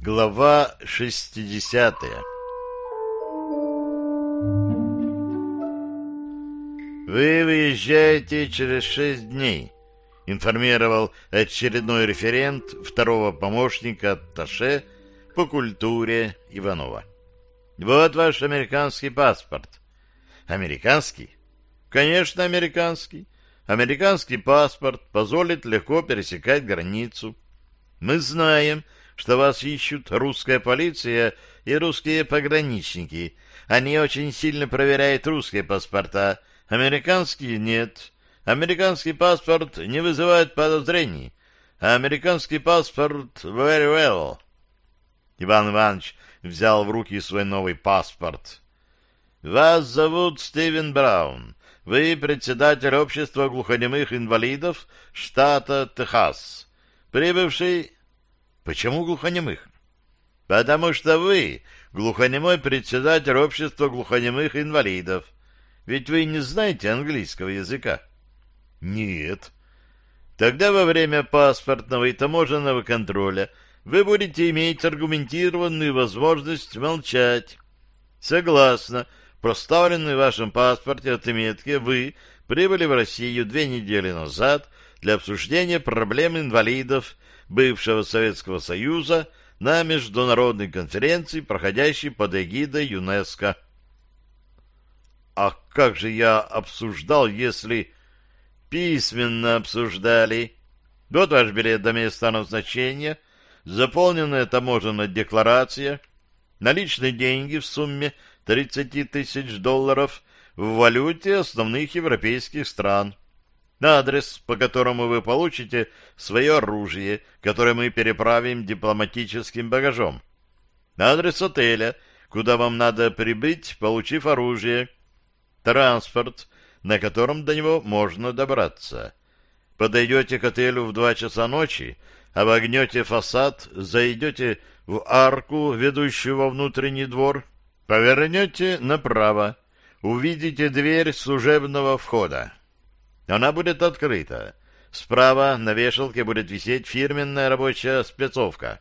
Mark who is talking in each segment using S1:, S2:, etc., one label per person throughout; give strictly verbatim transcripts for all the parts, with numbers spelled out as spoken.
S1: Глава шестидесятая. «Вы выезжаете через шесть дней», — информировал очередной референт второго помощника атташе по культуре Иванова. «Вот ваш американский паспорт». «Американский?» «Конечно, американский. Американский паспорт позволит легко пересекать границу. Мы знаем, что вас ищут русская полиция и русские пограничники. Они очень сильно проверяют русские паспорта, американские нет. Американский паспорт не вызывает подозрений, а американский паспорт very well». Иван Иванович взял в руки свой новый паспорт. «Вас зовут Стивен Браун. Вы председатель общества глухонемых инвалидов штата Техас, прибывший...» «Почему глухонемых?» «Потому что вы глухонемой председатель общества глухонемых инвалидов. Ведь вы не знаете английского языка». «Нет». «Тогда во время паспортного и таможенного контроля вы будете иметь аргументированную возможность молчать. Согласно проставленной в вашем паспорте отметке, вы прибыли в Россию две недели назад для обсуждения проблем инвалидов бывшего Советского Союза на международной конференции, проходящей под эгидой ЮНЕСКО». «А как же я обсуждал, если...» «Письменно обсуждали. Вот ваш билет до места назначения, заполненная таможенная декларация, наличные деньги в сумме тридцать тысяч долларов в валюте основных европейских стран, адрес, по которому вы получите свое оружие, которое мы переправим дипломатическим багажом, адрес отеля, куда вам надо прибыть, получив оружие, транспорт, на котором до него можно добраться. Подойдете к отелю в два часа ночи, обогнете фасад, зайдете в арку, ведущую во внутренний двор, повернете направо, увидите дверь служебного входа. Она будет открыта. Справа на вешалке будет висеть фирменная рабочая спецовка.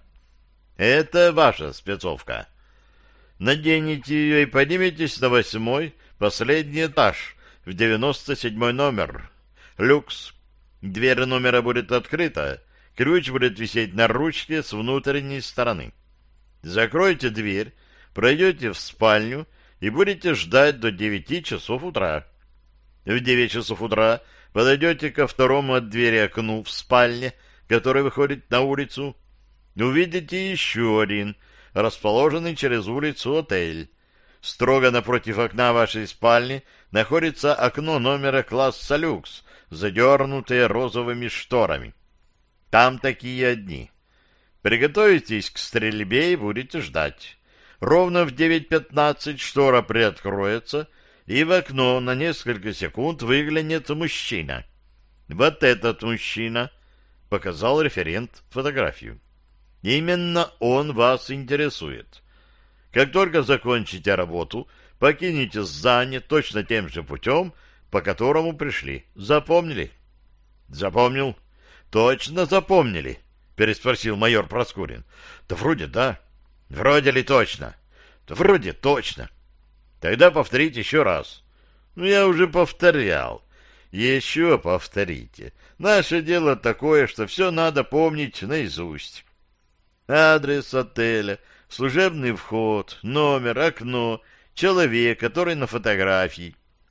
S1: Это ваша спецовка. Наденете ее и подниметесь на восьмой, последний этаж, в девяносто седьмой номер. Люкс. Дверь номера будет открыта, ключ будет висеть на ручке с внутренней стороны. Закройте дверь, пройдете в спальню и будете ждать до девяти часов утра. В девять часов утра подойдете ко второму от двери окну в спальне, которое выходит на улицу. Увидите еще один, расположенный через улицу отель. Строго напротив окна вашей спальни находится окно номера класса люкс, задернутое розовыми шторами. Там такие одни. Приготовитесь к стрельбе и будете ждать. Ровно в девять пятнадцать штора приоткроется, и в окно на несколько секунд выглянет мужчина. Вот этот мужчина, показал референт фотографию. Именно он вас интересует. Как только закончите работу, покинете здание точно тем же путем, по которому пришли. Запомнили? Запомнил. Точно запомнили? Переспросил майор Проскурин. Да вроде да. Вроде ли точно? Да вроде точно. Тогда повторите еще раз. Ну, я уже повторял. Еще повторите. Наше дело такое, что все надо помнить наизусть. Адрес отеля, служебный вход, номер, окно, человек, который на фотографии.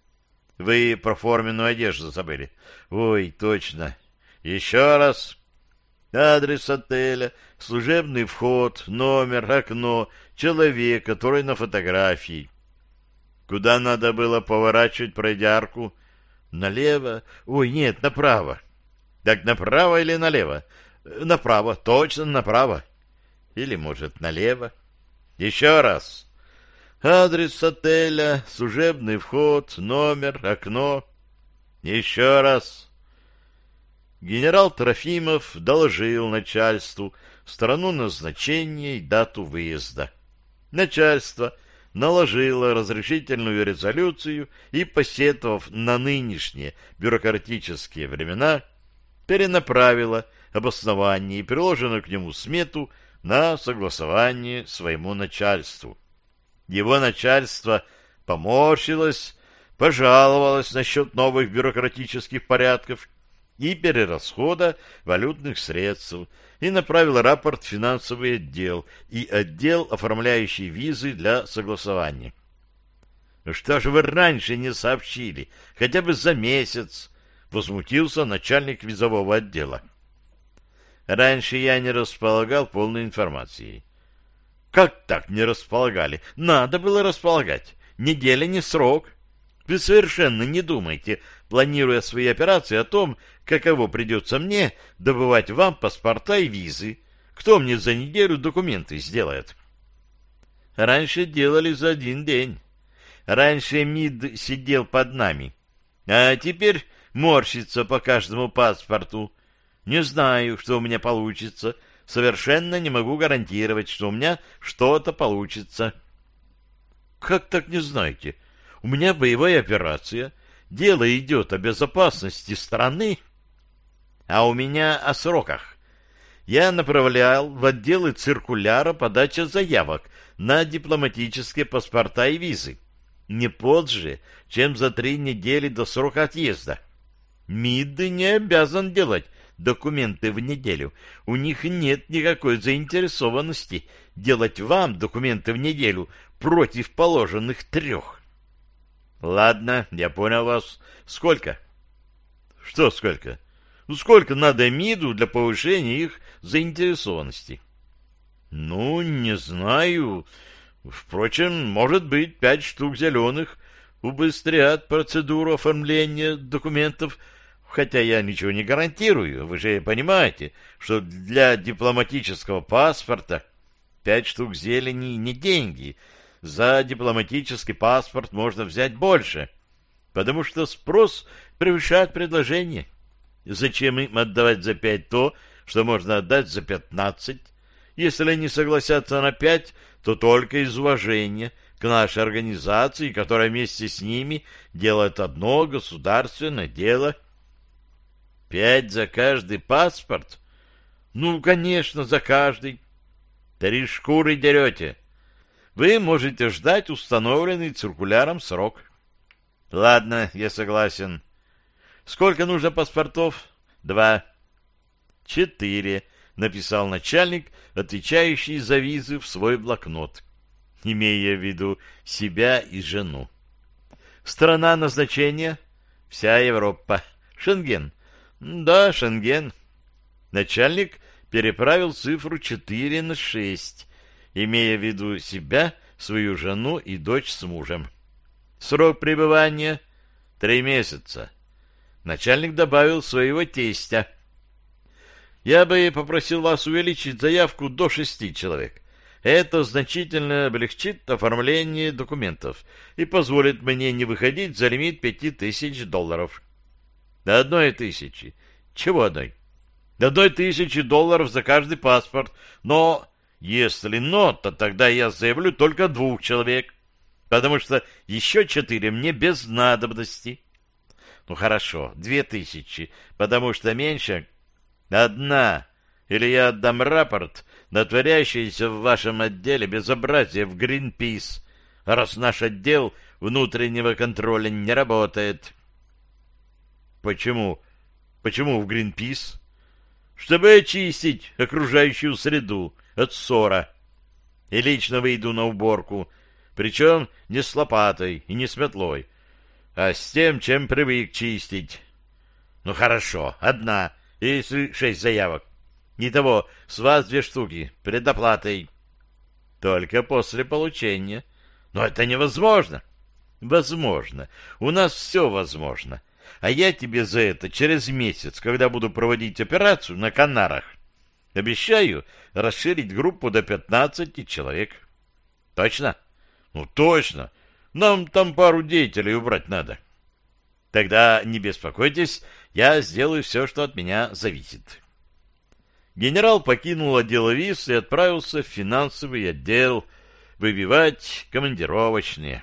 S1: Вы про форменную одежду забыли. Ой, точно. Еще раз. Адрес отеля, служебный вход, номер, окно, человек, который на фотографии. Куда надо было поворачивать, пройдя арку? Налево? Ой, нет, направо. Так направо или налево? Направо, точно направо. Или, может, налево? Еще раз. Адрес отеля, служебный вход, номер, окно. Еще раз. Генерал Трофимов доложил начальству страну назначения и дату выезда. Начальство наложило разрешительную резолюцию и, посетовав на нынешние бюрократические времена, перенаправило обоснование и приложенную к нему смету на согласование своему начальству. Его начальство поморщилось, пожаловалось насчет новых бюрократических порядков и перерасхода валютных средств и направил рапорт в финансовый отдел и отдел, оформляющий визы для согласования. «Что же вы раньше не сообщили, хотя бы за месяц?» — возмутился начальник визового отдела. «Раньше я не располагал полной информацией». «Как так не располагали? Надо было располагать. Неделя не срок. Вы совершенно не думайте, планируя свои операции, о том, каково придется мне добывать вам паспорта и визы. Кто мне за неделю документы сделает?» «Раньше делали за один день. Раньше МИД сидел под нами, а теперь морщится по каждому паспорту. Не знаю, что у меня получится. Совершенно не могу гарантировать, что у меня что-то получится». «Как так не знаете? У меня боевая операция. Дело идет о безопасности страны». «А у меня о сроках. Я направлял в отделы циркуляра подача заявок на дипломатические паспорта и визы не позже, чем за три недели до срока отъезда. МИД не обязан делать документы в неделю. У них нет никакой заинтересованности делать вам документы в неделю против положенных трех». «Ладно, я понял вас. Сколько?» «Что сколько? Ну, сколько надо МИДу для повышения их заинтересованности?» «Ну, не знаю. Впрочем, может быть, пять штук зеленых убыстрят процедуру оформления документов, хотя я ничего не гарантирую. Вы же понимаете, что для дипломатического паспорта пять штук зелени не деньги. За дипломатический паспорт можно взять больше, потому что спрос превышает предложение. Зачем им отдавать за пять то, что можно отдать за пятнадцать? Если они согласятся на пять, то только из уважения к нашей организации, которая вместе с ними делает одно государственное дело. Пять за каждый паспорт? Ну, конечно, за каждый. Три шкуры дерете. Вы можете ждать установленный циркуляром срок. Ладно, я согласен. Сколько нужно паспортов? Два. Четыре, написал начальник, отвечающий за визы, в свой блокнот, имея в виду себя и жену. Страна назначения? Вся Европа. Шенген? Да, Шенген. Начальник переправил цифру четыре на шесть, имея в виду себя, свою жену и дочь с мужем. Срок пребывания — три месяца. Начальник добавил своего тестя. Я бы попросил вас увеличить заявку до шести человек. Это значительно облегчит оформление документов и позволит мне не выходить за лимит пяти тысяч долларов. До одной тысячи. Чего одной? До одной тысячи долларов за каждый паспорт. Но если но, то тогда я заявлю только двух человек, потому что еще четыре мне без надобности. Ну хорошо, две тысячи, потому что меньше... Одна, или я отдам рапорт на творящееся в вашем отделе безобразие в Гринпис, раз наш отдел внутреннего контроля не работает. Почему? Почему в Гринпис? Чтобы очистить окружающую среду от ссора. И лично выйду на уборку, причем не с лопатой и не с метлой, а с тем, чем привык чистить. Ну хорошо, одна. Если шесть заявок. Итого, с вас две штуки, предоплатой. Только после получения. Но это невозможно. Возможно. У нас все возможно. А я тебе за это через месяц, когда буду проводить операцию на Канарах, обещаю расширить группу до пятнадцати человек. Точно? Ну, точно. Нам там пару деятелей убрать надо. Тогда не беспокойтесь, я сделаю все, что от меня зависит. Генерал покинул отдел виз и отправился в финансовый отдел выбивать командировочные.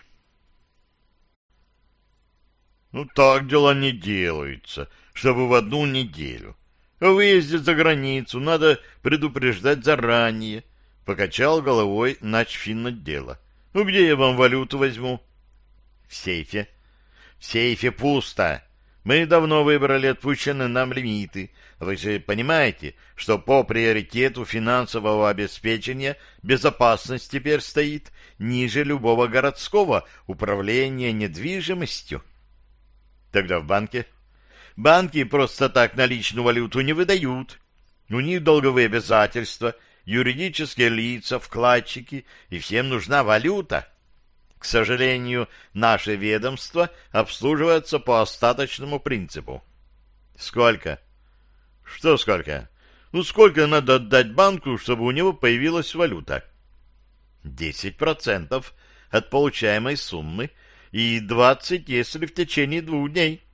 S1: Ну, так дела не делаются, чтобы в одну неделю. О выезде за границу надо предупреждать заранее, Покачал головой начфинотдела. Ну, где я вам валюту возьму? В сейфе. В сейфе пусто. Мы давно выбрали отпущенные нам лимиты. Вы же понимаете, что по приоритету финансового обеспечения безопасность теперь стоит ниже любого городского управления недвижимостью. Тогда в банке? Банки просто так наличную валюту не выдают. У них долговые обязательства, юридические лица, вкладчики, и всем нужна валюта. К сожалению, наше ведомство обслуживается по остаточному принципу. Сколько? Что сколько? Ну, сколько надо отдать банку, чтобы у него появилась валюта? Десять процентов от получаемой суммы и двадцать, если в течение двух дней.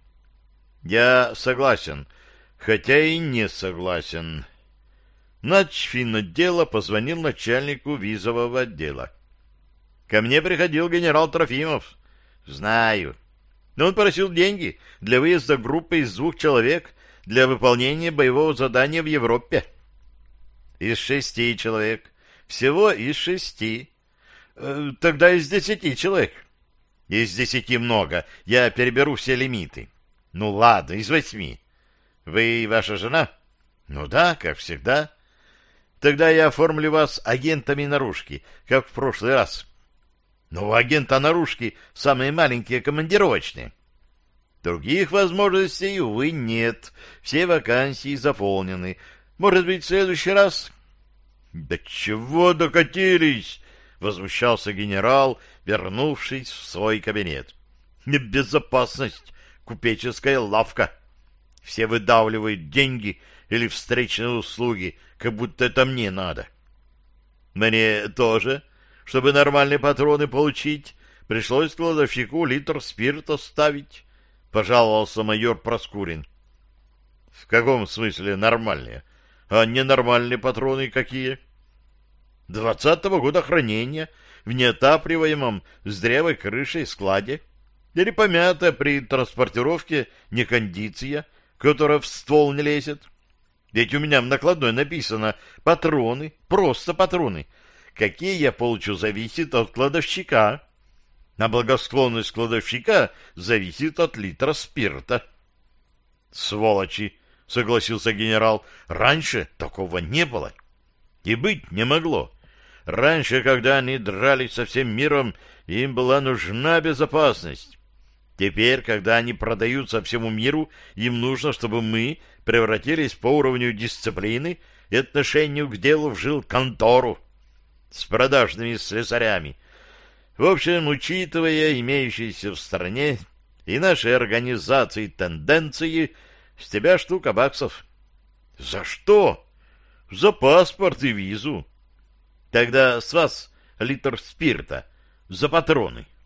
S1: Я согласен, хотя и не согласен. Начфинотдела позвонил начальнику визового отдела. Ко мне приходил генерал Трофимов. Знаю. Но он просил деньги для выезда группы из двух человек для выполнения боевого задания в Европе. Из шести человек. Всего из шести. Э, тогда из десяти человек. Из десяти много. Я переберу все лимиты. Ну ладно, из восьми. Вы и ваша жена? Ну да, как всегда. Тогда я оформлю вас агентами наружки, как в прошлый раз. Но у агента наружки самые маленькие командировочные. Других возможностей, увы, нет. Все вакансии заполнены. Может быть, в следующий раз? — Да чего докатились? — возмущался генерал, вернувшись в свой кабинет. — Безопасность, купеческая лавка. Все выдавливают деньги или встречные услуги, как будто это мне надо. Мне тоже... Чтобы нормальные патроны получить, пришлось кладовщику литр спирта ставить, — пожаловался майор Проскурин. — В каком смысле нормальные? А ненормальные патроны какие? — Двадцатого года хранения в неотапливаемом с древой крышей складе или помятая при транспортировке некондиция, которая в ствол не лезет. Ведь у меня в накладной написано «патроны», просто патроны. Какие я получу, зависит от кладовщика. А благосклонность кладовщика зависит от литра спирта. — Сволочи! — согласился генерал. — Раньше такого не было. И быть не могло. Раньше, когда они дрались со всем миром, им была нужна безопасность. Теперь, когда они продаются всему миру, им нужно, чтобы мы превратились по уровню дисциплины и отношению к делу в жилконтору с продажными слесарями. В общем, учитывая имеющиеся в стране и нашей организации тенденции, с тебя штука баксов. — За что? — За паспорт и визу. — Тогда с вас литр спирта за патроны.